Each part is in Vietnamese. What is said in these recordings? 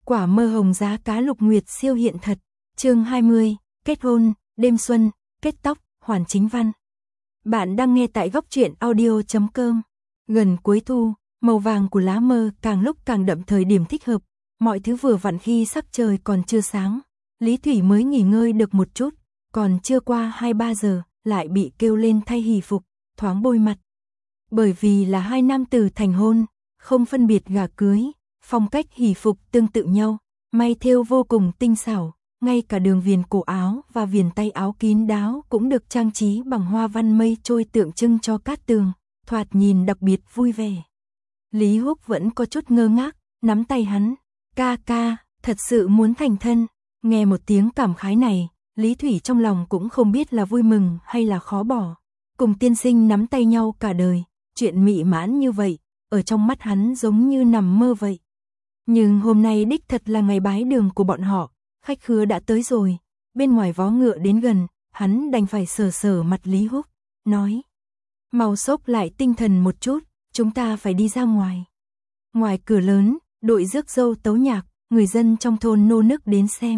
Quả mơ hồng giá cá Lục Nguyệt siêu hiện thật. Chương 20, kết hôn, đêm xuân, kết tóc, hoàn chính văn. Bạn đang nghe tại góc truyện audio.com. Gần cuối thu, màu vàng của lá mơ càng lúc càng đậm thời điểm thích hợp, mọi thứ vừa vặn khi sắc trời còn chưa sáng. Lý Thủy mới nghỉ ngơi được một chút, còn chưa qua 2-3 giờ, lại bị kêu lên thay hỷ phục, thoáng bôi mặt. Bởi vì là hai nam tử thành hôn, không phân biệt gả cưới, phong cách hỷ phục tương tự nhau, may thêu vô cùng tinh xảo, ngay cả đường viền cổ áo và viền tay áo kín đáo cũng được trang trí bằng hoa văn mây trôi tượng trưng cho cát tường, thoạt nhìn đặc biệt vui vẻ. Lý Húc vẫn có chút ngơ ngác, nắm tay hắn, ca ca, thật sự muốn thành thân. Nghe một tiếng cảm khái này, Lý Thủy trong lòng cũng không biết là vui mừng hay là khó bỏ. Cùng tiên sinh nắm tay nhau cả đời, chuyện mị mãn như vậy, ở trong mắt hắn giống như nằm mơ vậy. Nhưng hôm nay đích thật là ngày bái đường của bọn họ, khách khứa đã tới rồi, bên ngoài vó ngựa đến gần, hắn đành phải sờ sờ mặt Lý Húc, nói: mau xốc lại tinh thần một chút, chúng ta phải đi ra ngoài. Ngoài cửa lớn, đội rước dâu tấu nhạc, người dân trong thôn nô nức đến xem.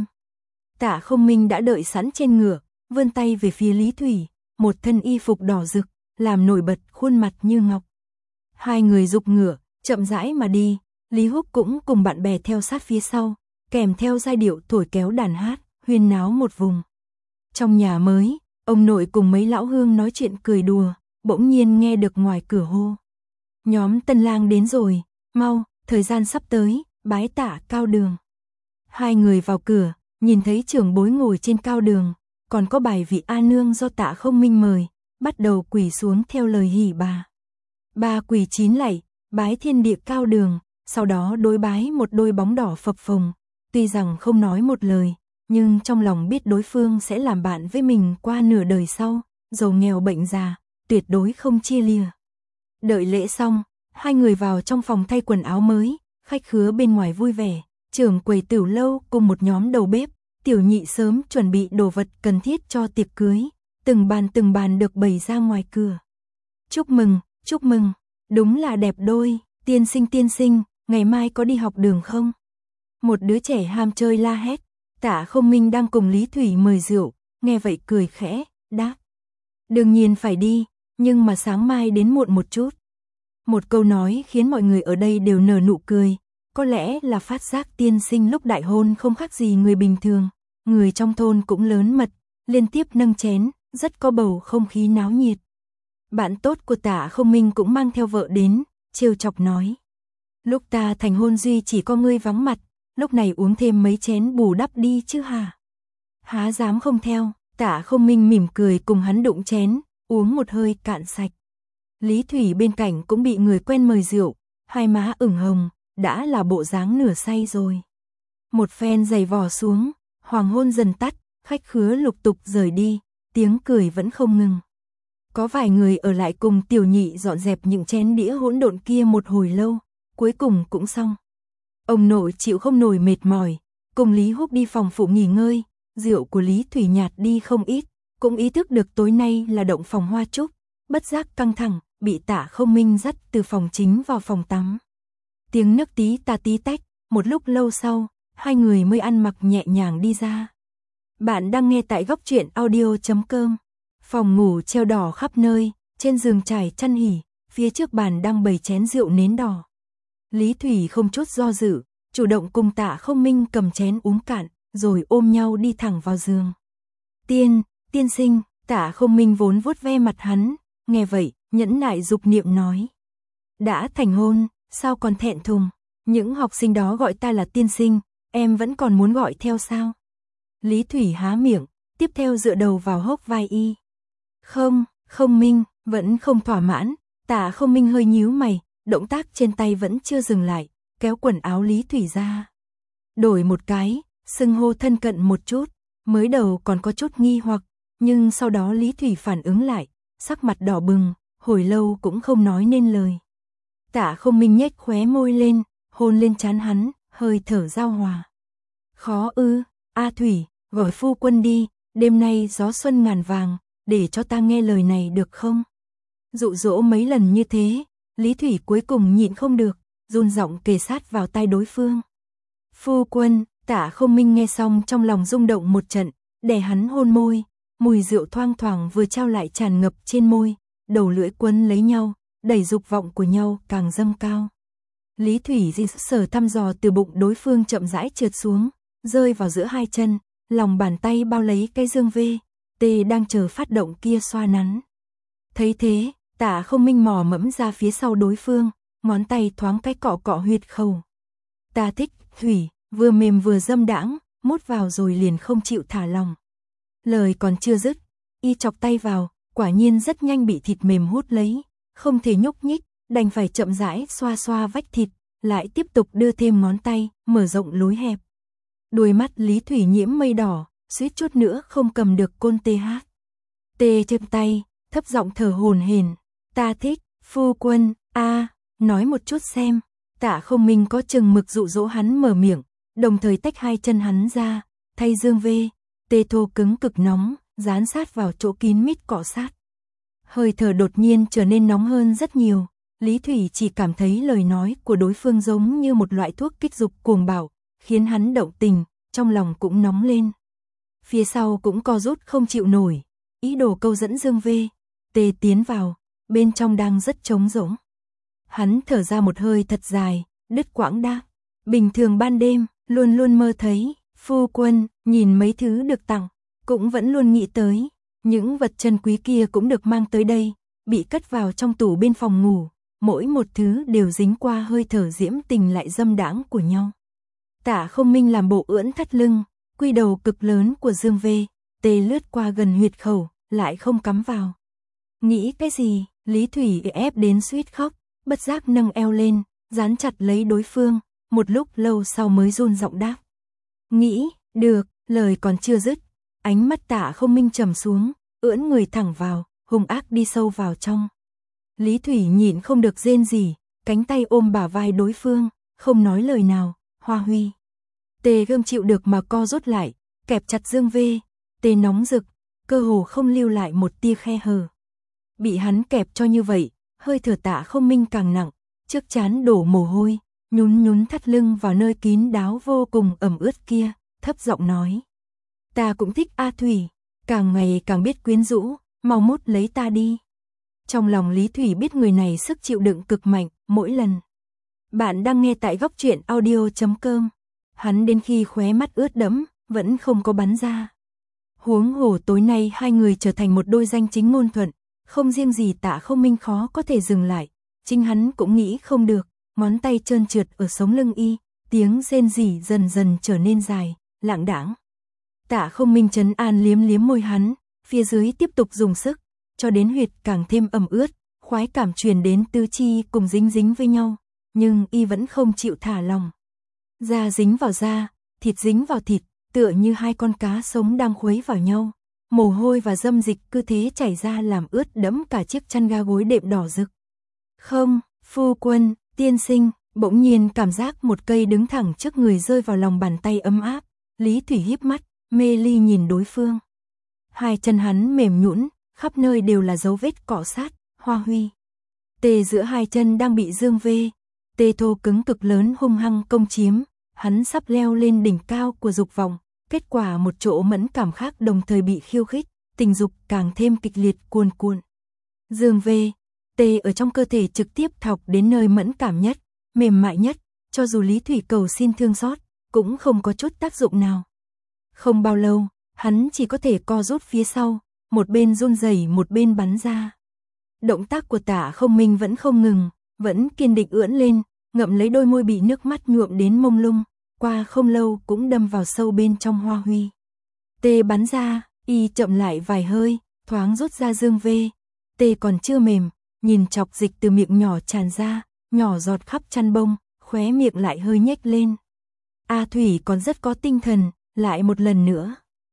Tạ Không Minh đã đợi sẵn trên ngựa, vươn tay về phía Lý Thủy, một thân y phục đỏ rực, làm nổi bật khuôn mặt như ngọc. Hai người dục ngựa, chậm rãi mà đi, Lý Húc cũng cùng bạn bè theo sát phía sau, kèm theo giai điệu thổi kéo đàn hát, huyên náo một vùng. Trong nhà mới, ông nội cùng mấy lão hương nói chuyện cười đùa, bỗng nhiên nghe được ngoài cửa hô: nhóm tân lang đến rồi, mau, thời gian sắp tới, bái tạ cao đường. Hai người vào cửa, nhìn thấy trưởng bối ngồi trên cao đường, còn có bài vị A Nương do Tạ Không Minh mời, bắt đầu quỳ xuống theo lời hỉ bà. Ba quỳ 9 lạy, bái thiên địa cao đường, sau đó đối bái một đôi bóng đỏ phập phồng, tuy rằng không nói một lời, nhưng trong lòng biết đối phương sẽ làm bạn với mình qua nửa đời sau, giàu nghèo bệnh già, tuyệt đối không chia lìa. Đợi lễ xong, hai người vào trong phòng thay quần áo mới, khách khứa bên ngoài vui vẻ, trưởng quầy Tửu lâu cùng một nhóm đầu bếp, tiểu nhị sớm chuẩn bị đồ vật cần thiết cho tiệc cưới, từng bàn được bày ra ngoài cửa. Chúc mừng, đúng là đẹp đôi, tiên sinh, ngày mai có đi học đường không? Một đứa trẻ ham chơi la hét. Tạ Không Minh đang cùng Lý Thủy mời rượu, nghe vậy cười khẽ, đáp: đương nhiên phải đi, nhưng mà sáng mai đến muộn một chút. Một câu nói khiến mọi người ở đây đều nở nụ cười, có lẽ là phát giác tiên sinh lúc đại hôn không khác gì người bình thường. Người trong thôn cũng lớn mật, liên tiếp nâng chén, rất có bầu không khí náo nhiệt. Bạn tốt của Tạ Không Minh cũng mang theo vợ đến, trêu chọc nói: lúc ta thành hôn duy chỉ có ngươi vắng mặt, lúc này uống thêm mấy chén bù đắp đi chứ hả? Há dám không theo. Tạ Không Minh mỉm cười cùng hắn đụng chén, uống một hơi cạn sạch. Lý Thủy bên cạnh cũng bị người quen mời rượu, hai má ửng hồng, đã là bộ dáng nửa say rồi. Một phen giày vò xuống, hoàng hôn dần tắt, khách khứa lục tục rời đi, tiếng cười vẫn không ngừng. Có vài người ở lại cùng tiểu nhị dọn dẹp những chén đĩa hỗn độn kia một hồi lâu, cuối cùng cũng xong. Ông nội chịu không nổi mệt mỏi, cùng Lý Húc đi phòng phụ nghỉ ngơi, rượu của Lý Thủy nhạt đi không ít, cũng ý thức được tối nay là động phòng hoa trúc, bất giác căng thẳng, bị Tạ Không Minh dắt từ phòng chính vào phòng tắm. Tiếng nước tí ta tí tách, một lúc lâu sau, hai người mới ăn mặc nhẹ nhàng đi ra. Bạn đang nghe tại góc truyện audio.com. Phòng ngủ treo đỏ khắp nơi, trên giường trải chăn hỉ, phía trước bàn đang bày chén rượu nến đỏ. Lý Thủy không chút do dự, chủ động cùng Tạ Không Minh cầm chén uống cạn, rồi ôm nhau đi thẳng vào giường. Tiên sinh, Tạ Không Minh vốn vuốt ve mặt hắn, nghe vậy, nhẫn nại dục niệm nói: đã thành hôn, sao còn thẹn thùng, những học sinh đó gọi ta là tiên sinh, em vẫn còn muốn gọi theo sao? Lý Thủy há miệng, tiếp theo dựa đầu vào hốc vai y. Không Minh, vẫn không thỏa mãn. Tạ Không Minh hơi nhíu mày, động tác trên tay vẫn chưa dừng lại, kéo quần áo Lý Thủy ra. Đổi một cái, xưng hô thân cận một chút, mới đầu còn có chút nghi hoặc, nhưng sau đó Lý Thủy phản ứng lại, sắc mặt đỏ bừng, hồi lâu cũng không nói nên lời. Tạ Không Minh nhếch khóe môi lên, hôn lên trán hắn, hơi thở giao hòa. Khó ư? A Thủy, gọi phu quân đi, đêm nay gió xuân ngàn vàng, để cho ta nghe lời này được không? Dụ dỗ mấy lần như thế, Lý Thủy cuối cùng nhịn không được, run giọng kề sát vào tai đối phương. Phu quân, Tạ Không Minh nghe xong trong lòng rung động một trận, đè hắn hôn môi, mùi rượu thoang thoảng vừa trao lại tràn ngập trên môi, đầu lưỡi quấn lấy nhau, đẩy dục vọng của nhau càng dâng cao. Lý Thủy Di sở thăm dò từ bụng đối phương chậm rãi trượt xuống, rơi vào giữa hai chân, lòng bàn tay bao lấy cái dương VT đang chờ phát động kia xoa nắn. Thấy thế, Tạ Không Minh mò mẫm ra phía sau đối phương, ngón tay thoáng cái cọ cọ huyệt khẩu. Ta thích, Thủy, vừa mềm vừa dâm đãng, mút vào rồi liền không chịu thả lòng. Lời còn chưa dứt, y chọc tay vào, quả nhiên rất nhanh bị thịt mềm hút lấy, không thể nhúc nhích, đành phải chậm rãi xoa xoa vách thịt, lại tiếp tục đưa thêm ngón tay, mở rộng lối hẹp. Đôi mắt Lý Thủy nhiễm mây đỏ, suýt chút nữa không cầm được côn TH. Tê trên tay, thấp giọng thở hổn hển, ta thích, phu quân, nói một chút xem. Tạ Không Minh có chừng mực dụ dỗ hắn mở miệng, đồng thời tách hai chân hắn ra, thay dương VT thô cứng cực nóng, dán sát vào chỗ kín mít cọ sát. Hơi thở đột nhiên trở nên nóng hơn rất nhiều, Lý Thủy chỉ cảm thấy lời nói của đối phương giống như một loại thuốc kích dục cuồng bạo, khiến hắn động tình, trong lòng cũng nóng lên. Phía sau cũng co rút không chịu nổi, ý đồ câu dẫn dương VT tiến vào, bên trong đang rất trống rỗng. Hắn thở ra một hơi thật dài, đứt quãng đáp, bình thường ban đêm, luôn luôn mơ thấy, phu quân, nhìn mấy thứ được tặng, cũng vẫn luôn nghĩ tới, những vật chân quý kia cũng được mang tới đây, bị cất vào trong tủ bên phòng ngủ, mỗi một thứ đều dính qua hơi thở diễm tình lại dâm đãng của nhau. Tạ Không Minh làm bộ ưỡn thắt lưng, quy đầu cực lớn của dương VT lướt qua gần huyệt khẩu, lại không cắm vào. Nghĩ cái gì, Lý Thủy ép đến suýt khóc, bất giác nâng eo lên, dán chặt lấy đối phương, một lúc lâu sau mới run giọng đáp. Nghĩ, được, lời còn chưa dứt, ánh mắt Tạ Không Minh trầm xuống, ưỡn người thẳng vào, hung ác đi sâu vào trong. Lý Thủy nhịn không được rên rỉ, cánh tay ôm bả vai đối phương, không nói lời nào, Hoa Huy. Tê gươm chịu được mà co rút lại, kẹp chặt dương VT nóng rực, cơ hồ không lưu lại một tia khe hở. Bị hắn kẹp cho như vậy, hơi thở Tạ Không Minh càng nặng, trước trán đổ mồ hôi, nhún nhún thắt lưng vào nơi kín đáo vô cùng ẩm ướt kia, thấp giọng nói. Ta cũng thích A Thủy, càng ngày càng biết quyến rũ, mau mút lấy ta đi. Trong lòng Lý Thủy biết người này sức chịu đựng cực mạnh, mỗi lần. Bạn đang nghe tại góc truyện audio.com. Hắn đến khi khóe mắt ướt đẫm, vẫn không có bắn ra. Huống hồ tối nay hai người trở thành một đôi danh chính ngôn thuận, không riêng gì Tạ Không Minh khó có thể dừng lại, chính hắn cũng nghĩ không được, ngón tay trơn trượt ở sống lưng y, tiếng rên rỉ dần dần trở nên dài, lảng đãng. Tạ Không Minh trấn an liếm liếm môi hắn, phía dưới tiếp tục dùng sức, cho đến huyệt càng thêm ẩm ướt, khoái cảm truyền đến tứ chi cùng dính dính với nhau, nhưng y vẫn không chịu thả lòng. Da dính vào da, thịt dính vào thịt, tựa như hai con cá sống đang khuấy vào nhau. Mồ hôi và dâm dịch cứ thế chảy ra làm ướt đẫm cả chiếc chăn ga gối đệm đỏ rực. Không, phu quân, tiên sinh, bỗng nhiên cảm giác một cây đứng thẳng trước người rơi vào lòng bàn tay ấm áp. Lý Thủy híp mắt, mê ly nhìn đối phương. Hai chân hắn mềm nhũn, khắp nơi đều là dấu vết cọ sát, Hoa Huy. Tê giữa hai chân đang bị dương VT thô cứng cực lớn hung hăng công chiếm, hắn sắp leo lên đỉnh cao của dục vọng. Kết quả một chỗ mẫn cảm khác đồng thời bị khiêu khích, tình dục càng thêm kịch liệt cuồn cuộn. Dương VT ở trong cơ thể trực tiếp thọc đến nơi mẫn cảm nhất, mềm mại nhất, cho dù Lý Thủy cầu xin thương xót, cũng không có chút tác dụng nào. Không bao lâu, hắn chỉ có thể co rút phía sau, một bên run rẩy một bên bắn ra. Động tác của Tạ Không Minh vẫn không ngừng, vẫn kiên định ưỡn lên, ngậm lấy đôi môi bị nước mắt nhuộm đến mông lung. Qua không lâu cũng đâm vào sâu bên trong Hoa Huy. Tê bắn ra, y chậm lại vài hơi, thoáng rút ra dương VT còn chưa mềm, nhìn chọc dịch từ miệng nhỏ tràn ra, nhỏ giọt khắp chăn bông, khóe miệng lại hơi nhếch lên. A Thủy còn rất có tinh thần, lại một lần nữa.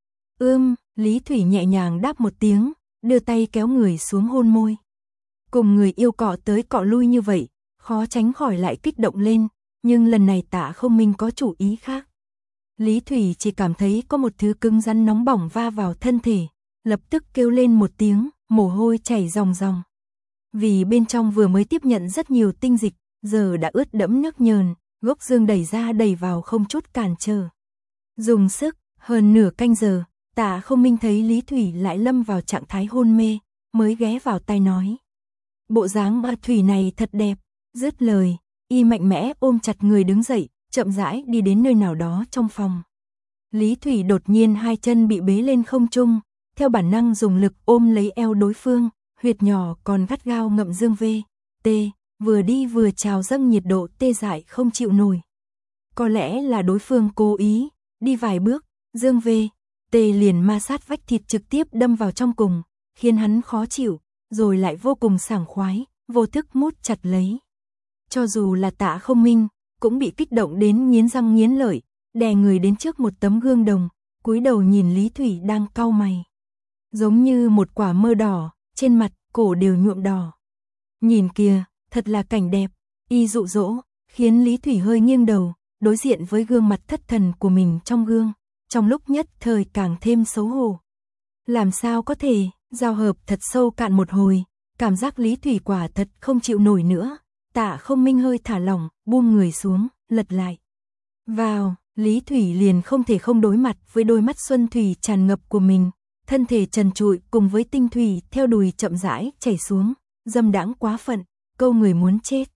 Lý Thủy nhẹ nhàng đáp một tiếng, đưa tay kéo người xuống hôn môi. Cùng người yêu cọ tới cọ lui như vậy, khó tránh khỏi lại kích động lên. Nhưng lần này Tạ Không Minh có chủ ý khác. Lý Thủy chỉ cảm thấy có một thứ cứng rắn nóng bỏng va vào thân thể, lập tức kêu lên một tiếng, mồ hôi chảy ròng ròng. Vì bên trong vừa mới tiếp nhận rất nhiều tinh dịch, giờ đã ướt đẫm nước nhờn, gốc dương đẩy ra đẩy vào không chút cản trở. Dùng sức, hơn nửa canh giờ, Tạ Không Minh thấy Lý Thủy lại lâm vào trạng thái hôn mê, mới ghé vào tai nói. Bộ dáng bà Thủy này thật đẹp, dứt lời, y mạnh mẽ ôm chặt người đứng dậy, chậm rãi đi đến nơi nào đó trong phòng. Lý Thủy đột nhiên hai chân bị bế lên không trung, theo bản năng dùng lực ôm lấy eo đối phương, huyệt nhỏ còn gắt gao ngậm dương V, T, vừa đi vừa trào dâng nhiệt độ tê dại không chịu nổi. Có lẽ là đối phương cố ý, đi vài bước, dương V, T liền ma sát vách thịt trực tiếp đâm vào trong cùng, khiến hắn khó chịu, rồi lại vô cùng sảng khoái, vô thức mút chặt lấy. Cho dù là Tạ Không Minh, cũng bị kích động đến nghiến răng nghiến lợi, đè người đến trước một tấm gương đồng, cúi đầu nhìn Lý Thủy đang cau mày. Giống như một quả mơ đỏ, trên mặt, cổ đều nhuộm đỏ. Nhìn kìa, thật là cảnh đẹp, y dụ dỗ, khiến Lý Thủy hơi nghiêng đầu, đối diện với gương mặt thất thần của mình trong gương, trong lúc nhất thời càng thêm xấu hổ. Làm sao có thể, giao hợp thật sâu cạn một hồi, cảm giác Lý Thủy quả thật không chịu nổi nữa. Tạ Không Minh hơi thả lỏng, buông người xuống, lật lại. Vào, Lý Thủy liền không thể không đối mặt với đôi mắt xuân thủy tràn ngập của mình, thân thể trần trụi cùng với tinh thủy theo đùi chậm rãi chảy xuống, dâm đãng quá phận, câu người muốn chết.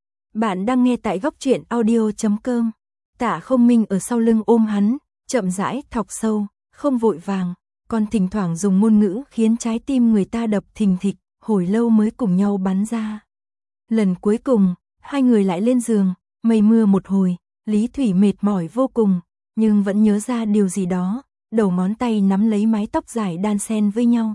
Bạn đang nghe tại góc truyện audio.com. Tạ Không Minh ở sau lưng ôm hắn, chậm rãi thọc sâu, không vội vàng, còn thỉnh thoảng dùng ngôn ngữ khiến trái tim người ta đập thình thịch, hồi lâu mới cùng nhau bắn ra. Lần cuối cùng, hai người lại lên giường, mây mưa một hồi, Lý Thủy mệt mỏi vô cùng, nhưng vẫn nhớ ra điều gì đó, đầu ngón tay nắm lấy mái tóc dài đan xen với nhau.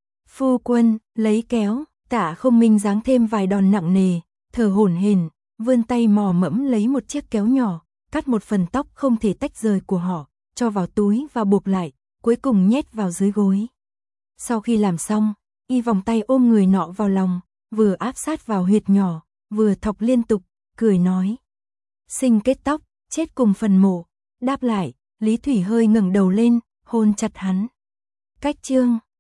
Phu quân, lấy kéo, Tạ Không Minh giáng thêm vài đòn nặng nề, thở hổn hển, vươn tay mò mẫm lấy một chiếc kéo nhỏ, cắt một phần tóc không thể tách rời của họ, cho vào túi và buộc lại, cuối cùng nhét vào dưới gối. Sau khi làm xong, y vòng tay ôm người nọ vào lòng, vừa áp sát vào huyệt nhỏ, vừa thọc liên tục, cười nói. Sinh kết tóc, chết cùng phần mộ. Đáp lại, Lý Thủy hơi ngẩng đầu lên, hôn chặt hắn. Cách chương